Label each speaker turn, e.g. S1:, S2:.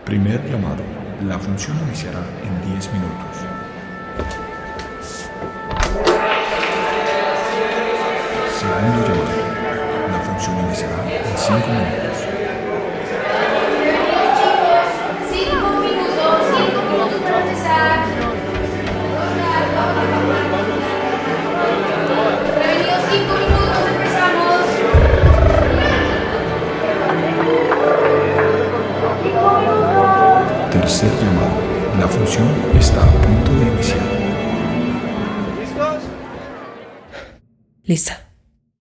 S1: Primer llamado. La función iniciará en 10 minutos. Segundo llamado. La función iniciará en 5 minutos.
S2: 5 minutos para empezar. Prevenido 5 minutos, empezamos.
S1: Tercer llamado. La función está a punto de iniciar.
S3: Lista.